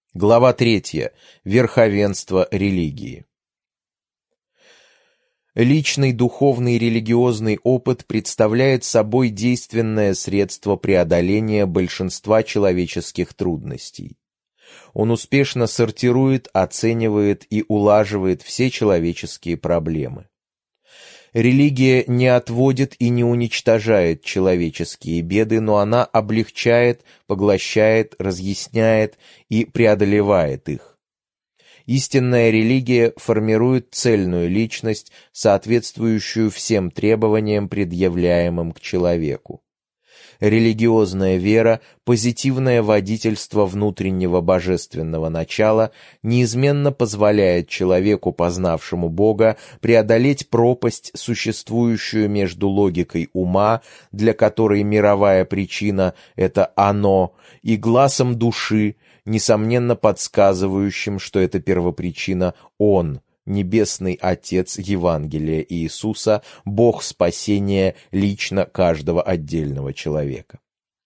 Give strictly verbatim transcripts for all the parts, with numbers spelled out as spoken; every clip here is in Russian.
Глава третья. Верховенство религии. Личный духовный и религиозный опыт представляет собой действенное средство преодоления большинства человеческих трудностей. Он успешно сортирует, оценивает и улаживает все человеческие проблемы. Религия не отводит и не уничтожает человеческие беды, но она облегчает, поглощает, разъясняет и преодолевает их. Истинная религия формирует цельную личность, соответствующую всем требованиям, предъявляемым к человеку. Религиозная вера, позитивное водительство внутреннего божественного начала неизменно позволяет человеку, познавшему Бога, преодолеть пропасть, существующую между логикой ума, для которой мировая причина — это «оно», и гласом души, несомненно подсказывающим, что это первопричина «Он», Небесный Отец Евангелия Иисуса, Бог спасения лично каждого отдельного человека.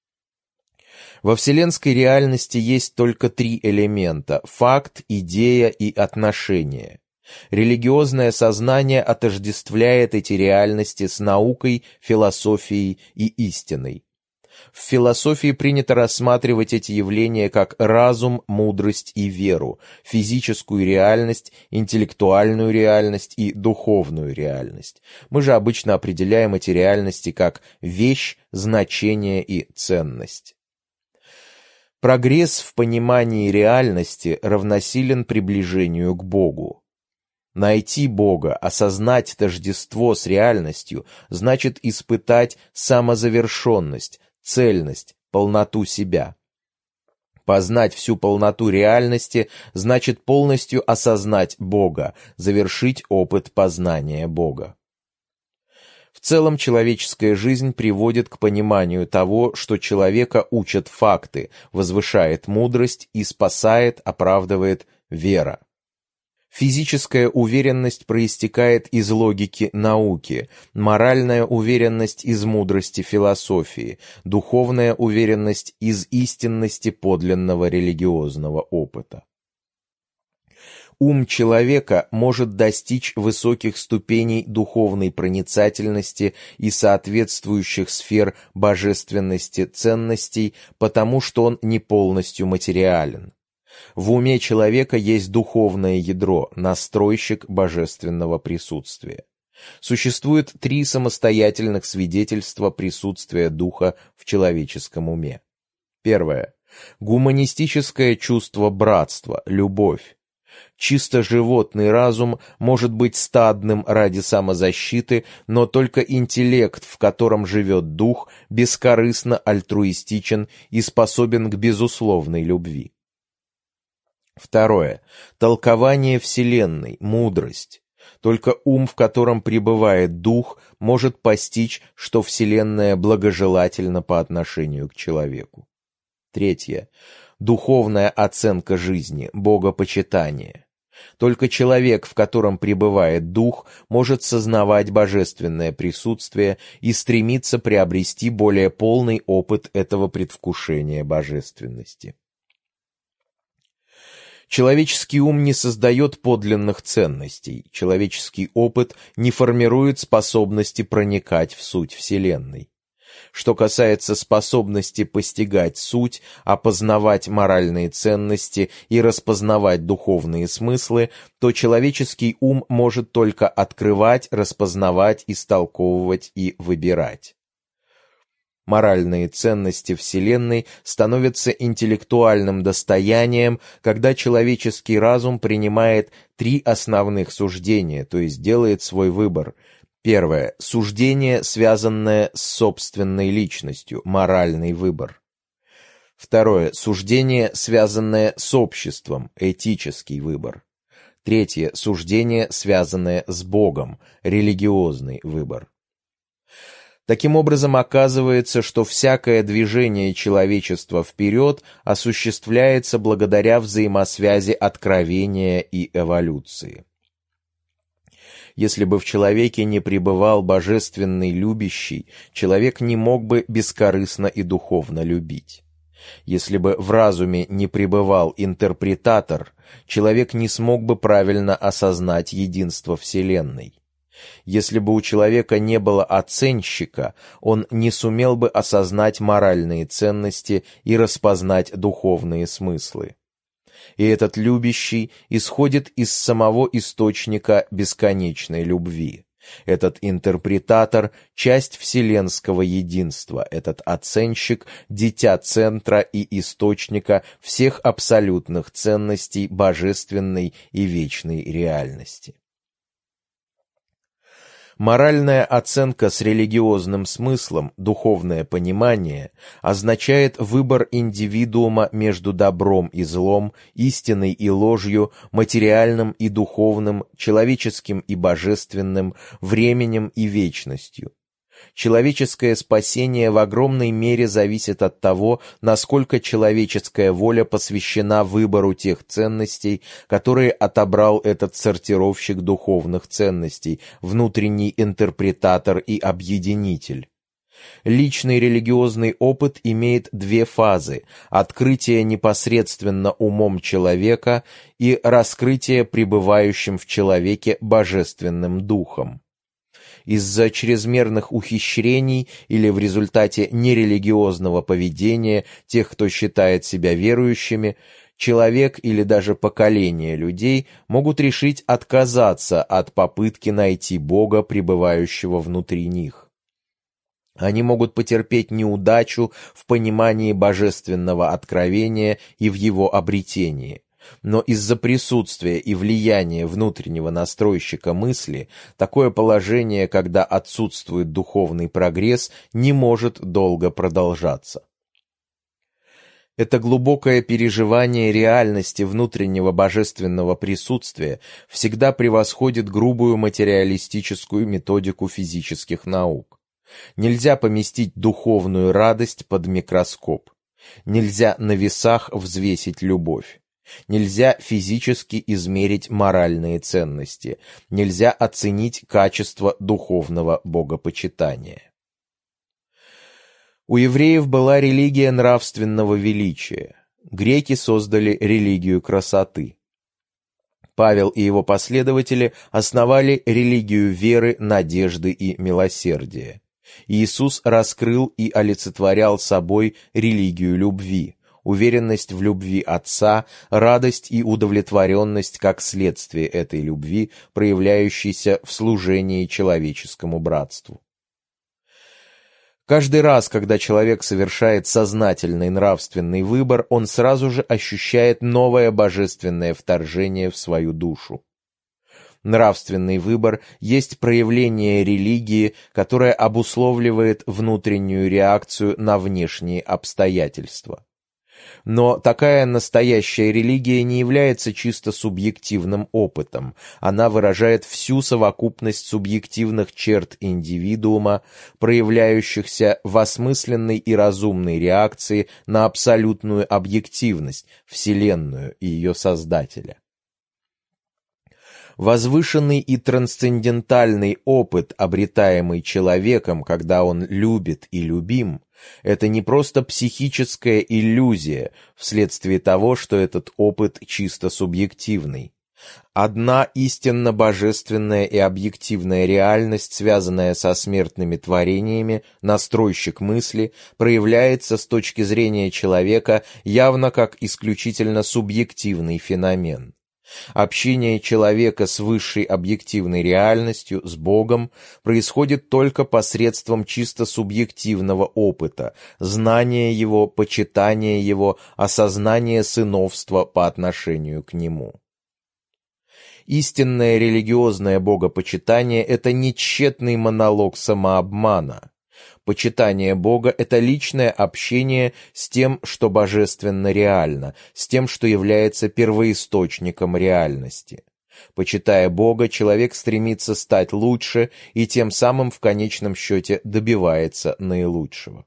Во вселенской реальности есть только три элемента – факт, идея и отношение. Религиозное сознание отождествляет эти реальности с наукой, философией и истиной. В философии принято рассматривать эти явления как разум, мудрость и веру, физическую реальность, интеллектуальную реальность и духовную реальность. Мы же обычно определяем эти реальности как вещь, значение и ценность. Прогресс в понимании реальности равносилен приближению к Богу. Найти Бога, осознать тождество с реальностью, значит испытать самозавершенность, цельность, полноту себя. Познать всю полноту реальности значит полностью осознать Бога, завершить опыт познания Бога. В целом человеческая жизнь приводит к пониманию того, что человека учат факты, возвышает мудрость и спасает, оправдывает вера. Физическая уверенность проистекает из логики науки, моральная уверенность из мудрости философии, духовная уверенность из истинности подлинного религиозного опыта. Ум человека может достичь высоких ступеней духовной проницательности и соответствующих сфер божественности ценностей, потому что он не полностью материален. В уме человека есть духовное ядро, настройщик божественного присутствия. Существует три самостоятельных свидетельства присутствия духа в человеческом уме. Первое. Гуманистическое чувство братства, любовь. Чисто животный разум может быть стадным ради самозащиты, но только интеллект, в котором живет дух, бескорыстно альтруистичен и способен к безусловной любви. Второе. Толкование Вселенной, мудрость. Только ум, в котором пребывает дух, может постичь, что Вселенная благожелательна по отношению к человеку. Третье. Духовная оценка жизни, богопочитание. Только человек, в котором пребывает дух, может сознавать божественное присутствие и стремиться приобрести более полный опыт этого предвкушения божественности. Человеческий ум не создает подлинных ценностей, человеческий опыт не формирует способности проникать в суть Вселенной. Что касается способности постигать суть, опознавать моральные ценности и распознавать духовные смыслы, то человеческий ум может только открывать, распознавать, истолковывать и выбирать. Моральные ценности Вселенной становятся интеллектуальным достоянием, когда человеческий разум принимает три основных суждения, то есть делает свой выбор. Первое. Суждение, связанное с собственной личностью, моральный выбор. Второе. Суждение, связанное с обществом, этический выбор. Третье. Суждение, связанное с Богом, религиозный выбор. Таким образом, оказывается, что всякое движение человечества вперед осуществляется благодаря взаимосвязи откровения и эволюции. Если бы в человеке не пребывал божественный любящий, человек не мог бы бескорыстно и духовно любить. Если бы в разуме не пребывал интерпретатор, человек не смог бы правильно осознать единство Вселенной. Если бы у человека не было оценщика, он не сумел бы осознать моральные ценности и распознать духовные смыслы. И этот любящий исходит из самого источника бесконечной любви. Этот интерпретатор — часть вселенского единства, этот оценщик — дитя центра и источника всех абсолютных ценностей божественной и вечной реальности. Моральная оценка с религиозным смыслом, духовное понимание, означает выбор индивидуума между добром и злом, истиной и ложью, материальным и духовным, человеческим и божественным, временем и вечностью. Человеческое спасение в огромной мере зависит от того, насколько человеческая воля посвящена выбору тех ценностей, которые отобрал этот сортировщик духовных ценностей, внутренний интерпретатор и объединитель. Личный религиозный опыт имеет две фазы: открытие непосредственно умом человека и раскрытие пребывающим в человеке божественным духом. Из-за чрезмерных ухищрений или в результате нерелигиозного поведения тех, кто считает себя верующими, человек или даже поколение людей могут решить отказаться от попытки найти Бога, пребывающего внутри них. Они могут потерпеть неудачу в понимании божественного откровения и в его обретении. Но из-за присутствия и влияния внутреннего настройщика мысли, такое положение, когда отсутствует духовный прогресс, не может долго продолжаться. Это глубокое переживание реальности внутреннего божественного присутствия всегда превосходит грубую материалистическую методику физических наук. Нельзя поместить духовную радость под микроскоп. Нельзя на весах взвесить любовь. Нельзя физически измерить моральные ценности. Нельзя оценить качество духовного богопочитания. У евреев была религия нравственного величия. Греки создали религию красоты. Павел и его последователи основали религию веры, надежды и милосердия. Иисус раскрыл и олицетворял собой религию любви. Уверенность в любви Отца, радость и удовлетворенность как следствие этой любви, проявляющейся в служении человеческому братству. Каждый раз, когда человек совершает сознательный нравственный выбор, он сразу же ощущает новое божественное вторжение в свою душу. Нравственный выбор есть проявление религии, которое обусловливает внутреннюю реакцию на внешние обстоятельства. Но такая настоящая религия не является чисто субъективным опытом. Она выражает всю совокупность субъективных черт индивидуума, проявляющихся в осмысленной и разумной реакции на абсолютную объективность, Вселенную и ее Создателя. Возвышенный и трансцендентальный опыт, обретаемый человеком, когда он любит и любим, это не просто психическая иллюзия вследствие того, что этот опыт чисто субъективный. Одна истинно божественная и объективная реальность, связанная со смертными творениями, настройщик мысли, проявляется с точки зрения человека явно как исключительно субъективный феномен. Общение человека с высшей объективной реальностью, с Богом, происходит только посредством чисто субъективного опыта, знания Его, почитания Его, осознания сыновства по отношению к Нему. Истинное религиозное богопочитание — это не тщетный монолог самообмана. Почитание Бога — это личное общение с тем, что божественно реально, с тем, что является первоисточником реальности. Почитая Бога, человек стремится стать лучше и тем самым в конечном счете добивается наилучшего.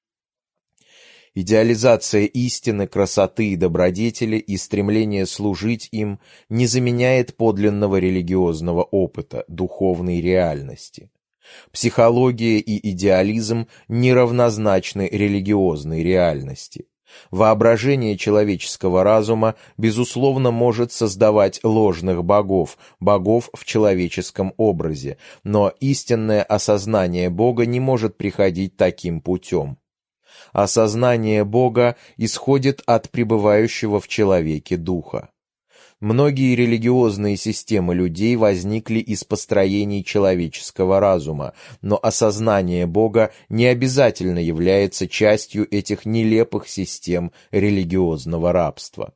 Идеализация истины, красоты и добродетели и стремление служить им не заменяет подлинного религиозного опыта, духовной реальности. Психология и идеализм неравнозначны религиозной реальности. Воображение человеческого разума, безусловно, может создавать ложных богов, богов в человеческом образе, но истинное осознание Бога не может приходить таким путем. Осознание Бога исходит от пребывающего в человеке Духа. Многие религиозные системы людей возникли из построений человеческого разума, но осознание Бога не обязательно является частью этих нелепых систем религиозного рабства.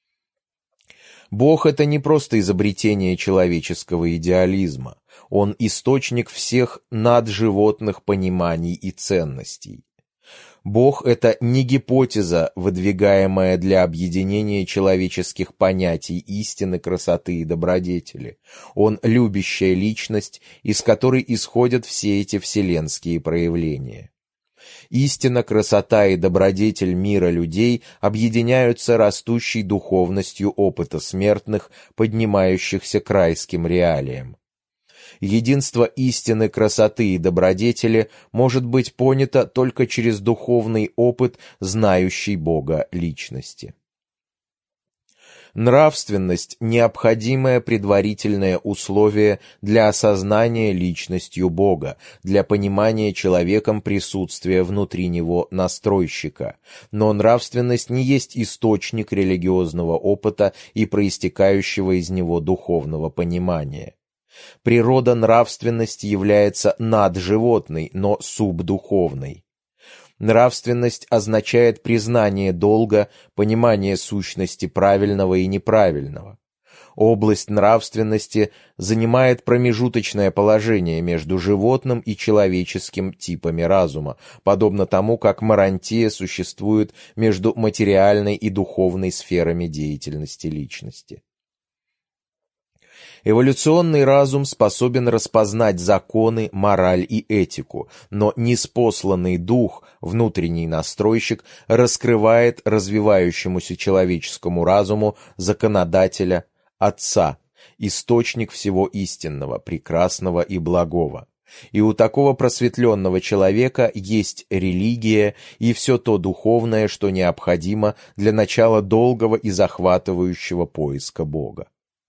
Бог — это не просто изобретение человеческого идеализма, Он источник всех надживотных пониманий и ценностей. Бог — это не гипотеза, выдвигаемая для объединения человеческих понятий истины, красоты и добродетели. Он — любящая личность, из которой исходят все эти вселенские проявления. Истина, красота и добродетель мира людей объединяются растущей духовностью опыта смертных, поднимающихся к райским реалиям. Единство истины, красоты и добродетели может быть понято только через духовный опыт знающей Бога личности. Нравственность – необходимое предварительное условие для осознания личностью Бога, для понимания человеком присутствия внутри него настройщика. Но нравственность не есть источник религиозного опыта и проистекающего из него духовного понимания. Природа нравственности является надживотной, но субдуховной. Нравственность означает признание долга, понимание сущности правильного и неправильного. Область нравственности занимает промежуточное положение между животным и человеческим типами разума, подобно тому, как марантия существует между материальной и духовной сферами деятельности личности. Эволюционный разум способен распознать законы, мораль и этику, но ниспосланный дух, внутренний настройщик, раскрывает развивающемуся человеческому разуму законодателя, Отца, источник всего истинного, прекрасного и благого. И у такого просветленного человека есть религия и все то духовное, что необходимо для начала долгого и захватывающего поиска Бога.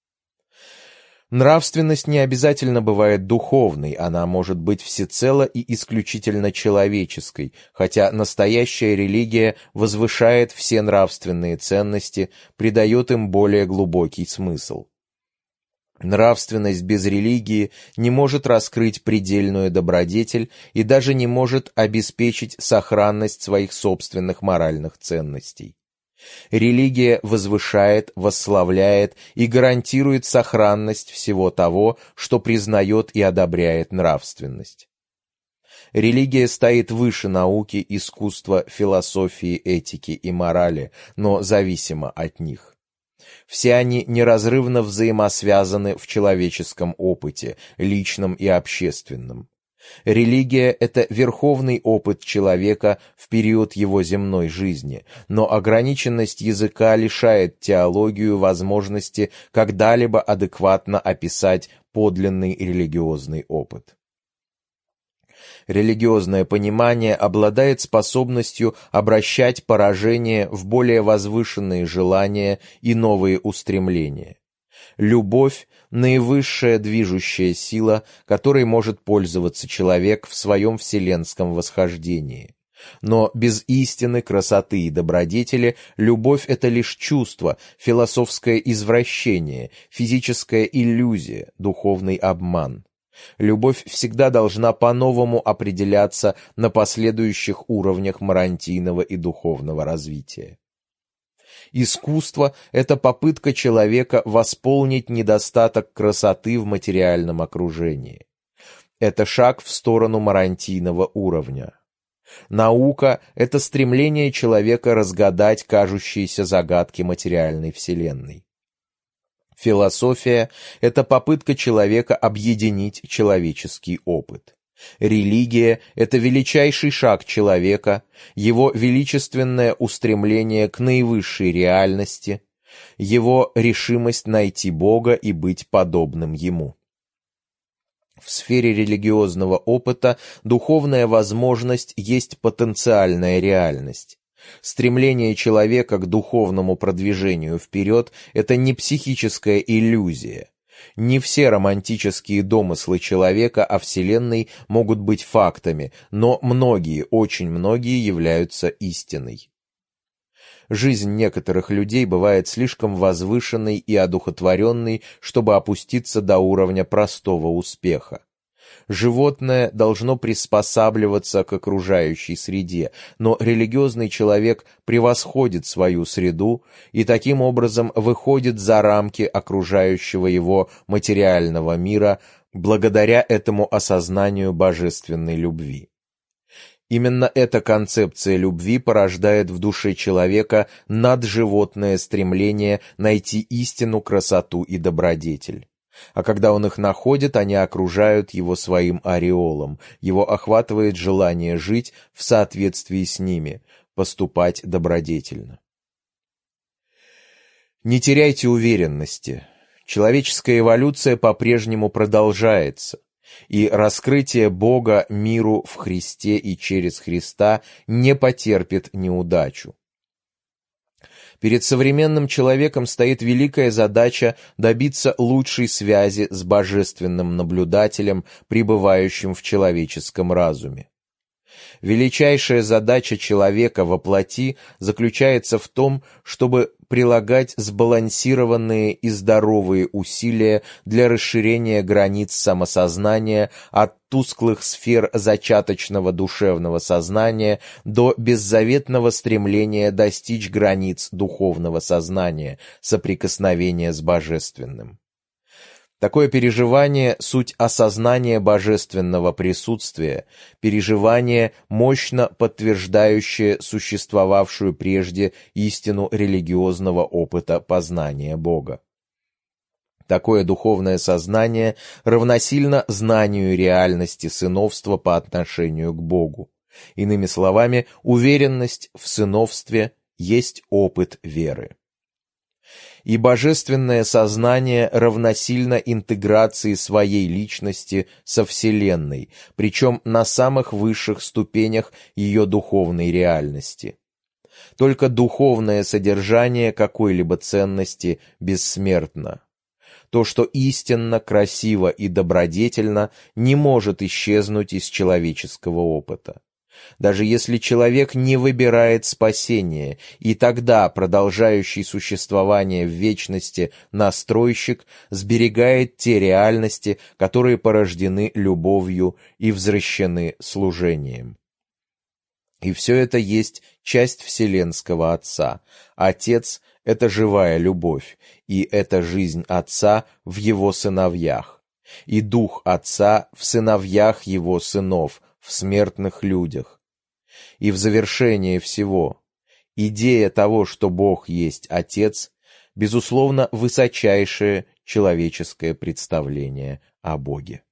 Нравственность не обязательно бывает духовной, она может быть всецело и исключительно человеческой, хотя настоящая религия возвышает все нравственные ценности, придает им более глубокий смысл. Нравственность без религии не может раскрыть предельную добродетель и даже не может обеспечить сохранность своих собственных моральных ценностей. Религия возвышает, восславляет и гарантирует сохранность всего того, что признает и одобряет нравственность. Религия стоит выше науки, искусства, философии, этики и морали, но зависима от них. Все они неразрывно взаимосвязаны в человеческом опыте, личном и общественном. Религия — это верховный опыт человека в период его земной жизни, но ограниченность языка лишает теологию возможности когда-либо адекватно описать подлинный религиозный опыт. Религиозное понимание обладает способностью обращать поражение в более возвышенные желания и новые устремления. Любовь — наивысшая движущая сила, которой может пользоваться человек в своем вселенском восхождении. Но без истины, красоты и добродетели любовь — это лишь чувство, философское извращение, физическая иллюзия, духовный обман. Любовь всегда должна по-новому определяться на последующих уровнях марантийного и духовного развития. Искусство — это попытка человека восполнить недостаток красоты в материальном окружении. Это шаг в сторону марантийного уровня. Наука — это стремление человека разгадать кажущиеся загадки материальной вселенной. Философия — это попытка человека объединить человеческий опыт. Религия — это величайший шаг человека, его величественное устремление к наивысшей реальности, его решимость найти Бога и быть подобным Ему. В сфере религиозного опыта духовная возможность есть потенциальная реальность. Стремление человека к духовному продвижению вперед – это не психическая иллюзия. Не все романтические домыслы человека о Вселенной могут быть фактами, но многие, очень многие являются истиной. Жизнь некоторых людей бывает слишком возвышенной и одухотворенной, чтобы опуститься до уровня простого успеха. Животное должно приспосабливаться к окружающей среде, но религиозный человек превосходит свою среду и таким образом выходит за рамки окружающего его материального мира благодаря этому осознанию божественной любви. Именно эта концепция любви порождает в душе человека надживотное стремление найти истину, красоту и добродетель. А когда он их находит, они окружают его своим ореолом, его охватывает желание жить в соответствии с ними, поступать добродетельно. Не теряйте уверенности. Человеческая эволюция по-прежнему продолжается, и раскрытие Бога миру в Христе и через Христа не потерпит неудачу. Перед современным человеком стоит великая задача добиться лучшей связи с божественным наблюдателем, пребывающим в человеческом разуме. Величайшая задача человека во плоти заключается в том, чтобы прилагать сбалансированные и здоровые усилия для расширения границ самосознания от тусклых сфер зачаточного душевного сознания до беззаветного стремления достичь границ духовного сознания, соприкосновения с божественным. Такое переживание – суть осознания божественного присутствия, переживание, мощно подтверждающее существовавшую прежде истину религиозного опыта познания Бога. Такое духовное сознание равносильно знанию реальности сыновства по отношению к Богу. Иными словами, уверенность в сыновстве есть опыт веры. И божественное сознание равносильно интеграции своей личности со Вселенной, причем на самых высших ступенях ее духовной реальности. Только духовное содержание какой-либо ценности бессмертно. То, что истинно, красиво и добродетельно, не может исчезнуть из человеческого опыта. Даже если человек не выбирает спасение, и тогда продолжающий существование в вечности настройщик сберегает те реальности, которые порождены любовью и возвращены служением. И все это есть часть Вселенского Отца. Отец — это живая любовь, и это жизнь Отца в Его сыновьях, и Дух Отца в сыновьях Его сынов, в смертных людях. И в завершение всего, идея того, что Бог есть Отец, безусловно, высочайшее человеческое представление о Боге.